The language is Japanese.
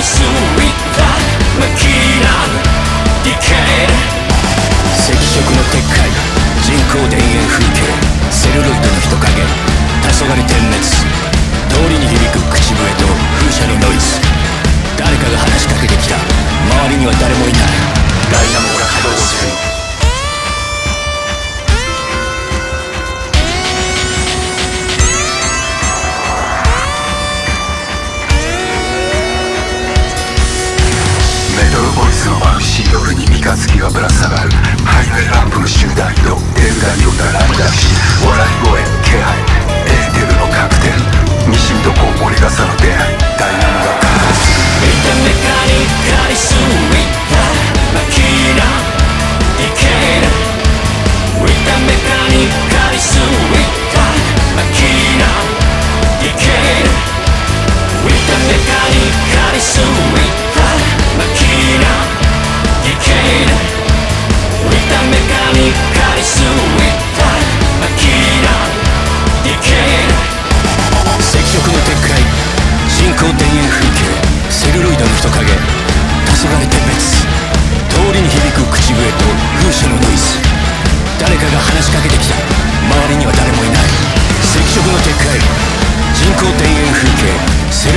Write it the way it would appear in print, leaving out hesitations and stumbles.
りすぎたマキナディケイ赤色の鉄塊人工田園風景セルロイドの人影黄昏点滅通りに響く口笛と風車のノイズ誰かが話しかけてきた周りには誰もいないダイナモが稼働するメトロポリスの眩しい夜に三日月がぶら下がるハイウェイランプの集団移動エルダによったライダーし笑い声気配エーテルの確定ミシンとコウモリがその出会いダイナモが感動する見た目カニカリスイタマキナディケイ見た目カニカリスイタマキナディケイ見た目カニカリスイタマキナディケイ見た目カニカリスイタマキナディケイ赤色の鉄塊人工田園風景セルロイドの人影黄昏点滅通りに響く口笛と風車のノイズ誰かが話しかけてきた周りには誰もいない赤色の鉄塊人工田園風景セ